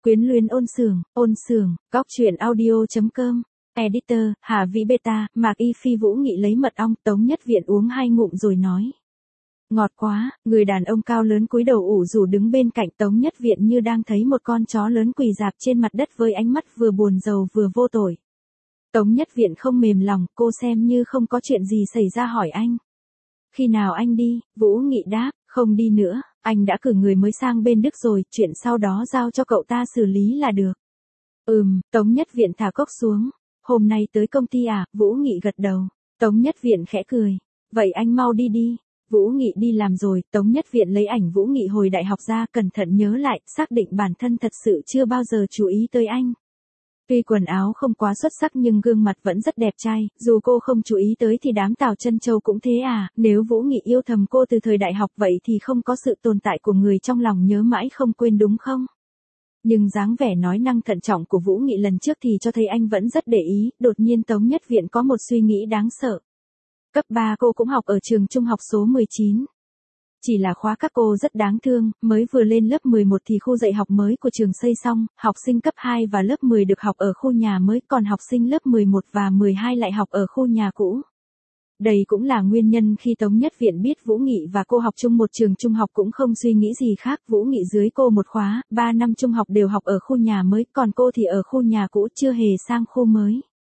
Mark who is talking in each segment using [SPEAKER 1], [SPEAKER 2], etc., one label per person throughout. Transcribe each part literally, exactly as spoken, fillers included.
[SPEAKER 1] Quyến luyến ôn sường, ôn sường, góc truyện audio.com, editor, Hà Vĩ Beta, Mạc Y Phi Vũ Nghị lấy mật ong, Tống Nhất Viện uống hai ngụm rồi nói. Ngọt quá, người đàn ông cao lớn cúi đầu ủ rũ đứng bên cạnh Tống Nhất Viện như đang thấy một con chó lớn quỳ rạp trên mặt đất với ánh mắt vừa buồn rầu vừa vô tội. Tống Nhất Viện không mềm lòng, cô xem như không có chuyện gì xảy ra hỏi anh. Khi nào anh đi? Vũ Nghị đáp, không đi nữa, anh đã cử người mới sang bên Đức rồi, chuyện sau đó giao cho cậu ta xử lý là được. Ừm, Tống Nhất Viện thả cốc xuống. Hôm nay tới công ty à? Vũ Nghị gật đầu. Tống Nhất Viện khẽ cười. Vậy anh mau đi đi. Vũ Nghị đi làm rồi, Tống Nhất Viện lấy ảnh Vũ Nghị hồi đại học ra cẩn thận nhớ lại, xác định bản thân thật sự chưa bao giờ chú ý tới anh. Tuy quần áo không quá xuất sắc nhưng gương mặt vẫn rất đẹp trai, dù cô không chú ý tới thì đám Tào Chân Châu cũng thế à, nếu Vũ Nghị yêu thầm cô từ thời đại học vậy thì không có sự tồn tại của người trong lòng nhớ mãi không quên đúng không? Nhưng dáng vẻ nói năng thận trọng của Vũ Nghị lần trước thì cho thấy anh vẫn rất để ý, đột nhiên Tống Nhất Viện có một suy nghĩ đáng sợ. Cấp ba cô cũng học ở trường trung học số mười chín. Chỉ là khóa các cô rất đáng thương, mới vừa lên lớp mười một thì khu dạy học mới của trường xây xong, học sinh cấp hai và lớp mười được học ở khu nhà mới, còn học sinh lớp mười một và mười hai lại học ở khu nhà cũ. Đây cũng là nguyên nhân khi Tống Nhất Viện biết Vũ Nghị và cô học chung một trường trung học cũng không suy nghĩ gì khác. Vũ Nghị dưới cô một khóa, ba năm trung học đều học ở khu nhà mới, còn cô thì ở khu nhà cũ chưa hề sang khu mới.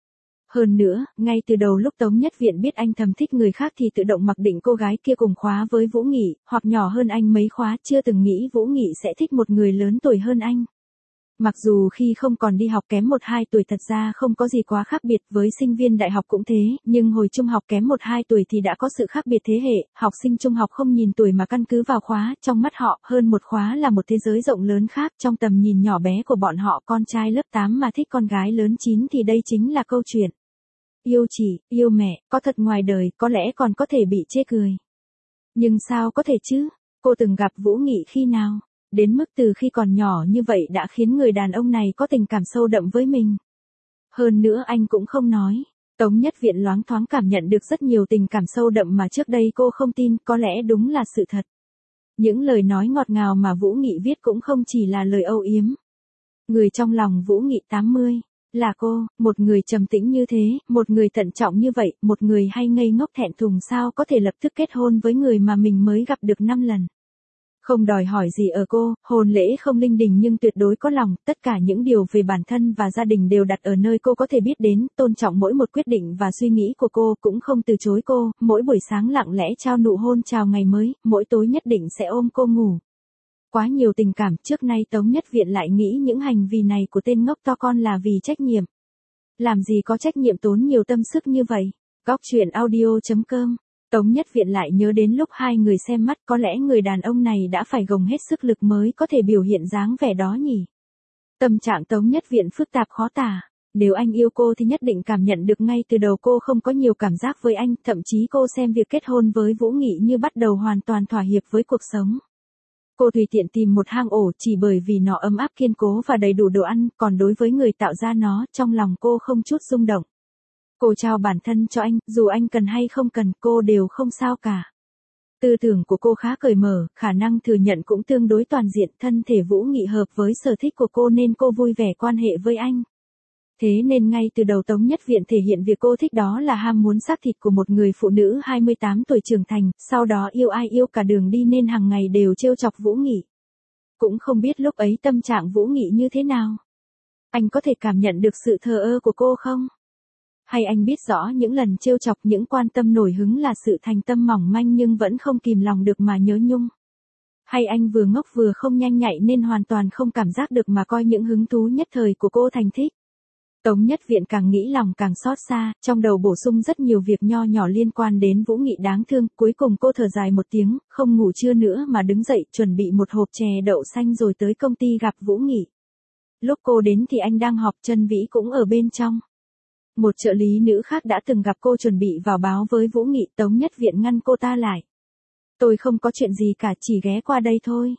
[SPEAKER 1] Hơn nữa, ngay từ đầu lúc Tống Nhất Viện biết anh thầm thích người khác thì tự động mặc định cô gái kia cùng khóa với Vũ Nghị, hoặc nhỏ hơn anh mấy khóa, chưa từng nghĩ Vũ Nghị sẽ thích một người lớn tuổi hơn anh. Mặc dù khi không còn đi học kém một hai tuổi thật ra không có gì quá khác biệt, với sinh viên đại học cũng thế, nhưng hồi trung học kém một hai tuổi thì đã có sự khác biệt thế hệ, học sinh trung học không nhìn tuổi mà căn cứ vào khóa, trong mắt họ, hơn một khóa là một thế giới rộng lớn khác, trong tầm nhìn nhỏ bé của bọn họ, con trai lớp tám mà thích con gái lớn chín thì đây chính là câu chuyện. Yêu chị, yêu mẹ, có thật ngoài đời, có lẽ còn có thể bị chê cười. Nhưng sao có thể chứ? Cô từng gặp Vũ Nghị khi nào? Đến mức từ khi còn nhỏ như vậy đã khiến người đàn ông này có tình cảm sâu đậm với mình. Hơn nữa anh cũng không nói. Tống Nhất Viện loáng thoáng cảm nhận được rất nhiều tình cảm sâu đậm mà trước đây cô không tin, có lẽ đúng là sự thật. Những lời nói ngọt ngào mà Vũ Nghị viết cũng không chỉ là lời âu yếm. Người trong lòng Vũ Nghị tám mươi. Là cô, một người trầm tĩnh như thế, một người thận trọng như vậy, một người hay ngây ngốc thẹn thùng sao có thể lập tức kết hôn với người mà mình mới gặp được năm lần. Không đòi hỏi gì ở cô, hôn lễ không linh đình nhưng tuyệt đối có lòng, tất cả những điều về bản thân và gia đình đều đặt ở nơi cô có thể biết đến, tôn trọng mỗi một quyết định và suy nghĩ của cô, cũng không từ chối cô, mỗi buổi sáng lặng lẽ trao nụ hôn chào ngày mới, mỗi tối nhất định sẽ ôm cô ngủ. Quá nhiều tình cảm, trước nay Tống Nhất Viện lại nghĩ những hành vi này của tên ngốc to con là vì trách nhiệm. Làm gì có trách nhiệm tốn nhiều tâm sức như vậy? Góc truyện audio.com. Tống Nhất Viện lại nhớ đến lúc hai người xem mắt, có lẽ người đàn ông này đã phải gồng hết sức lực mới có thể biểu hiện dáng vẻ đó nhỉ. Tâm trạng Tống Nhất Viện phức tạp khó tả. Nếu anh yêu cô thì nhất định cảm nhận được ngay từ đầu cô không có nhiều cảm giác với anh, thậm chí cô xem việc kết hôn với Vũ Nghị như bắt đầu hoàn toàn thỏa hiệp với cuộc sống. Cô tùy tiện tìm một hang ổ chỉ bởi vì nó ấm áp kiên cố và đầy đủ đồ ăn, còn đối với người tạo ra nó, trong lòng cô không chút rung động. Cô trao bản thân cho anh, dù anh cần hay không cần, cô đều không sao cả. Tư tưởng của cô khá cởi mở, khả năng thừa nhận cũng tương đối toàn diện, thân thể Vũ Nghị hợp với sở thích của cô nên cô vui vẻ quan hệ với anh. Thế nên ngay từ đầu Tống Nhất Viện thể hiện việc cô thích đó là ham muốn xác thịt của một người phụ nữ hai mươi tám tuổi trưởng thành, sau đó yêu ai yêu cả đường đi nên hàng ngày đều trêu chọc Vũ Nghị. Cũng không biết lúc ấy tâm trạng Vũ Nghị như thế nào. Anh có thể cảm nhận được sự thờ ơ của cô không? Hay anh biết rõ những lần trêu chọc, những quan tâm nổi hứng là sự thành tâm mỏng manh nhưng vẫn không kìm lòng được mà nhớ nhung? Hay anh vừa ngốc vừa không nhanh nhạy nên hoàn toàn không cảm giác được mà coi những hứng thú nhất thời của cô thành thích? Tống Nhất Viện càng nghĩ lòng càng xót xa, trong đầu bổ sung rất nhiều việc nho nhỏ liên quan đến Vũ Nghị đáng thương, cuối cùng cô thở dài một tiếng, không ngủ trưa nữa mà đứng dậy chuẩn bị một hộp chè đậu xanh rồi tới công ty gặp Vũ Nghị. Lúc cô đến thì anh đang họp, Trân Vĩ cũng ở bên trong. Một trợ lý nữ khác đã từng gặp cô chuẩn bị vào báo với Vũ Nghị, Tống Nhất Viện ngăn cô ta lại. Tôi không có chuyện gì cả, chỉ ghé qua đây thôi.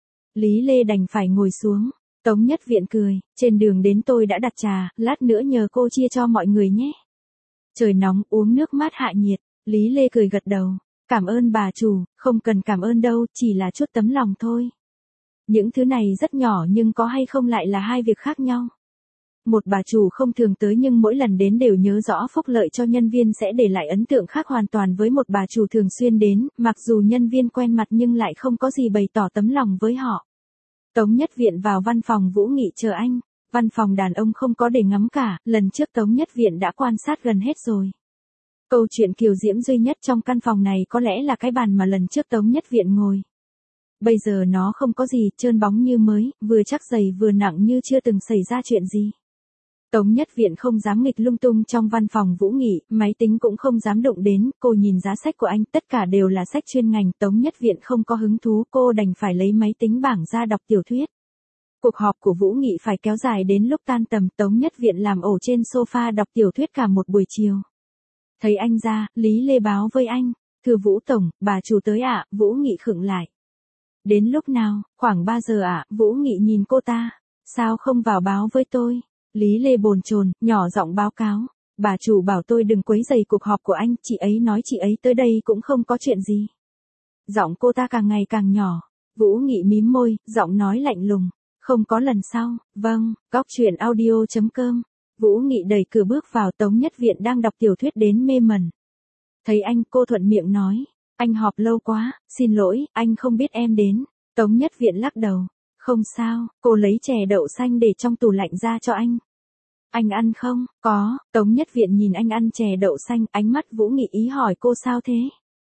[SPEAKER 1] Lý Lê đành phải ngồi xuống. Tống Nhất Viện cười, trên đường đến tôi đã đặt trà, lát nữa nhờ cô chia cho mọi người nhé. Trời nóng, uống nước mát hạ nhiệt. Lý Lê cười gật đầu. Cảm ơn bà chủ, không cần cảm ơn đâu, chỉ là chút tấm lòng thôi. Những thứ này rất nhỏ nhưng có hay không lại là hai việc khác nhau. Một bà chủ không thường tới nhưng mỗi lần đến đều nhớ rõ phúc lợi cho nhân viên sẽ để lại ấn tượng khác hoàn toàn với một bà chủ thường xuyên đến, mặc dù nhân viên quen mặt nhưng lại không có gì bày tỏ tấm lòng với họ. Tống Nhất Viện vào văn phòng Vũ Nghị chờ anh. Văn phòng đàn ông không có để ngắm cả, lần trước Tống Nhất Viện đã quan sát gần hết rồi. Câu chuyện kiều diễm duy nhất trong căn phòng này có lẽ là cái bàn mà lần trước Tống Nhất Viện ngồi. Bây giờ nó không có gì, trơn bóng như mới, vừa chắc dày vừa nặng như chưa từng xảy ra chuyện gì. Tống Nhất Viện không dám nghịch lung tung trong văn phòng Vũ Nghị, máy tính cũng không dám động đến, cô nhìn giá sách của anh, tất cả đều là sách chuyên ngành, Tống Nhất Viện không có hứng thú, cô đành phải lấy máy tính bảng ra đọc tiểu thuyết. Cuộc họp của Vũ Nghị phải kéo dài đến lúc tan tầm, Tống Nhất Viện làm ổ trên sofa đọc tiểu thuyết cả một buổi chiều. Thấy anh ra, Lý Lê báo với anh, thưa Vũ Tổng, bà chủ tới ạ, Vũ Nghị khựng lại. Đến lúc nào, khoảng ba giờ ạ, Vũ Nghị nhìn cô ta, sao không vào báo với tôi? Lý Lê bồn chồn, nhỏ giọng báo cáo, bà chủ bảo tôi đừng quấy rầy cuộc họp của anh, chị ấy nói chị ấy tới đây cũng không có chuyện gì. Giọng cô ta càng ngày càng nhỏ, Vũ Nghị mím môi, giọng nói lạnh lùng, không có lần sau, vâng, góc truyện audio chấm com. Vũ Nghị đẩy cửa bước vào, Tống Nhất Viện đang đọc tiểu thuyết đến mê mẩn. Thấy anh, cô thuận miệng nói, anh họp lâu quá, xin lỗi, anh không biết em đến. Tống Nhất Viện lắc đầu, không sao, cô lấy chè đậu xanh để trong tủ lạnh ra cho anh. Anh ăn không? Có, Tống Nhất Viện nhìn anh ăn chè đậu xanh, ánh mắt Vũ Nghị ý hỏi cô sao thế?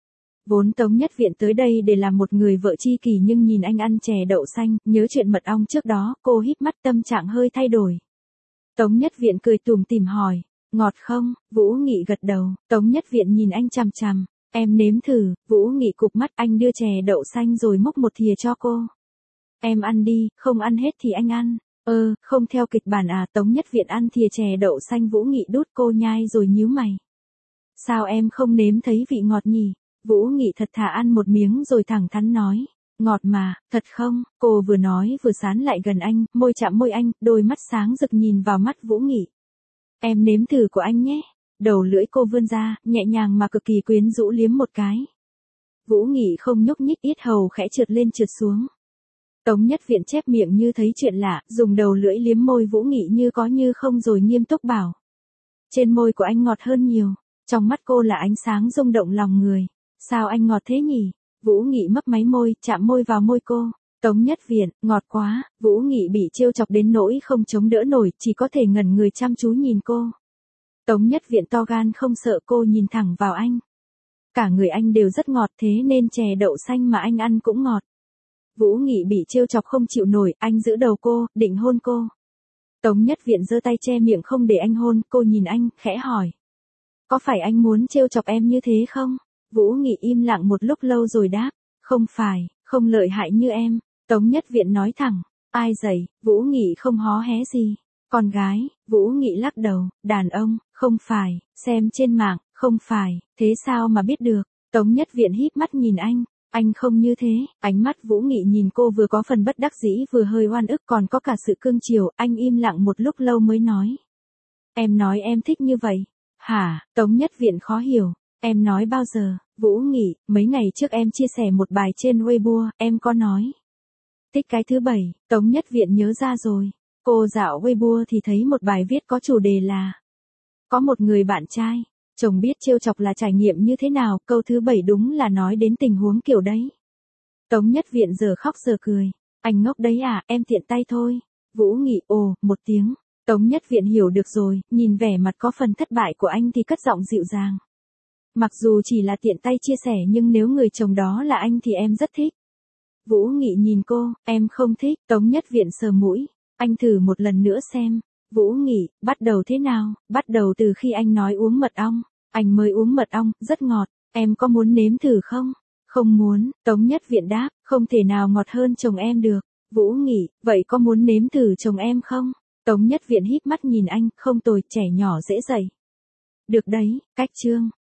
[SPEAKER 1] Vốn Tống Nhất Viện tới đây để làm một người vợ tri kỷ nhưng nhìn anh ăn chè đậu xanh, nhớ chuyện mật ong trước đó, cô híp mắt tâm trạng hơi thay đổi. Tống Nhất Viện cười tủm tỉm hỏi, ngọt không? Vũ Nghị gật đầu, Tống Nhất Viện nhìn anh chằm chằm, em nếm thử, Vũ Nghị cụp mắt, anh đưa chè đậu xanh rồi múc một thìa cho cô. Em ăn đi, không ăn hết thì anh ăn. Ơ, không theo kịch bản à? Tống Nhất Viện ăn thìa chè đậu xanh, Vũ Nghị đút, cô nhai rồi nhíu mày. Sao em không nếm thấy vị ngọt nhỉ? Vũ Nghị thật thà ăn một miếng rồi thẳng thắn nói, ngọt mà, thật không? Cô vừa nói vừa sán lại gần anh, môi chạm môi anh, đôi mắt sáng rực nhìn vào mắt Vũ Nghị. Em nếm thử của anh nhé. Đầu lưỡi cô vươn ra, nhẹ nhàng mà cực kỳ quyến rũ liếm một cái. Vũ Nghị không nhúc nhích, yết hầu khẽ trượt lên trượt xuống. Tống Nhất Viện chép miệng như thấy chuyện lạ, dùng đầu lưỡi liếm môi Vũ Nghị như có như không rồi nghiêm túc bảo. Trên môi của anh ngọt hơn nhiều, trong mắt cô là ánh sáng rung động lòng người. Sao anh ngọt thế nhỉ? Vũ Nghị mấp máy môi, chạm môi vào môi cô. Tống Nhất Viện, ngọt quá. Vũ Nghị bị trêu chọc đến nỗi không chống đỡ nổi, chỉ có thể ngẩn người chăm chú nhìn cô. Tống Nhất Viện to gan không sợ, cô nhìn thẳng vào anh. Cả người anh đều rất ngọt, thế nên chè đậu xanh mà anh ăn cũng ngọt. Vũ Nghị bị trêu chọc không chịu nổi, anh giữ đầu cô, định hôn cô. Tống Nhất Viện giơ tay che miệng không để anh hôn, cô nhìn anh, khẽ hỏi. Có phải anh muốn trêu chọc em như thế không? Vũ Nghị im lặng một lúc lâu rồi đáp, không phải, không lợi hại như em. Tống Nhất Viện nói thẳng, ai dạy? Vũ Nghị không hó hé gì. Con gái, Vũ Nghị lắc đầu, đàn ông, không phải, xem trên mạng, không phải, thế sao mà biết được? Tống Nhất Viện híp mắt nhìn anh, anh không như thế. Ánh mắt Vũ Nghị nhìn cô vừa có phần bất đắc dĩ vừa hơi oan ức còn có cả sự cương chiều, anh im lặng một lúc lâu mới nói. Em nói em thích như vậy. Hả? Tống Nhất Viện khó hiểu. Em nói bao giờ? Vũ Nghị, mấy ngày trước em chia sẻ một bài trên Weibo, em có nói. Thích cái thứ bảy, Tống Nhất Viện nhớ ra rồi. Cô dạo Weibo thì thấy một bài viết có chủ đề là có một người bạn trai, chồng biết trêu chọc là trải nghiệm như thế nào, câu thứ bảy đúng là nói đến tình huống kiểu đấy. Tống Nhất Viện giờ khóc giờ cười, anh ngốc đấy à, em tiện tay thôi. Vũ Nghị ồ, một tiếng, Tống Nhất Viện hiểu được rồi, nhìn vẻ mặt có phần thất bại của anh thì cất giọng dịu dàng. Mặc dù chỉ là tiện tay chia sẻ nhưng nếu người chồng đó là anh thì em rất thích. Vũ Nghị nhìn cô, em không thích. Tống Nhất Viện sờ mũi, anh thử một lần nữa xem. Vũ Nghị, bắt đầu thế nào? Bắt đầu từ khi anh nói uống mật ong. Anh mới uống mật ong, rất ngọt, em có muốn nếm thử không? Không muốn. Tống Nhất Viện đáp, không thể nào ngọt hơn chồng em được. Vũ Nghị, vậy có muốn nếm thử chồng em không? Tống Nhất Viện híp mắt nhìn anh, không tồi, trẻ nhỏ dễ dạy. Được đấy, cách chương.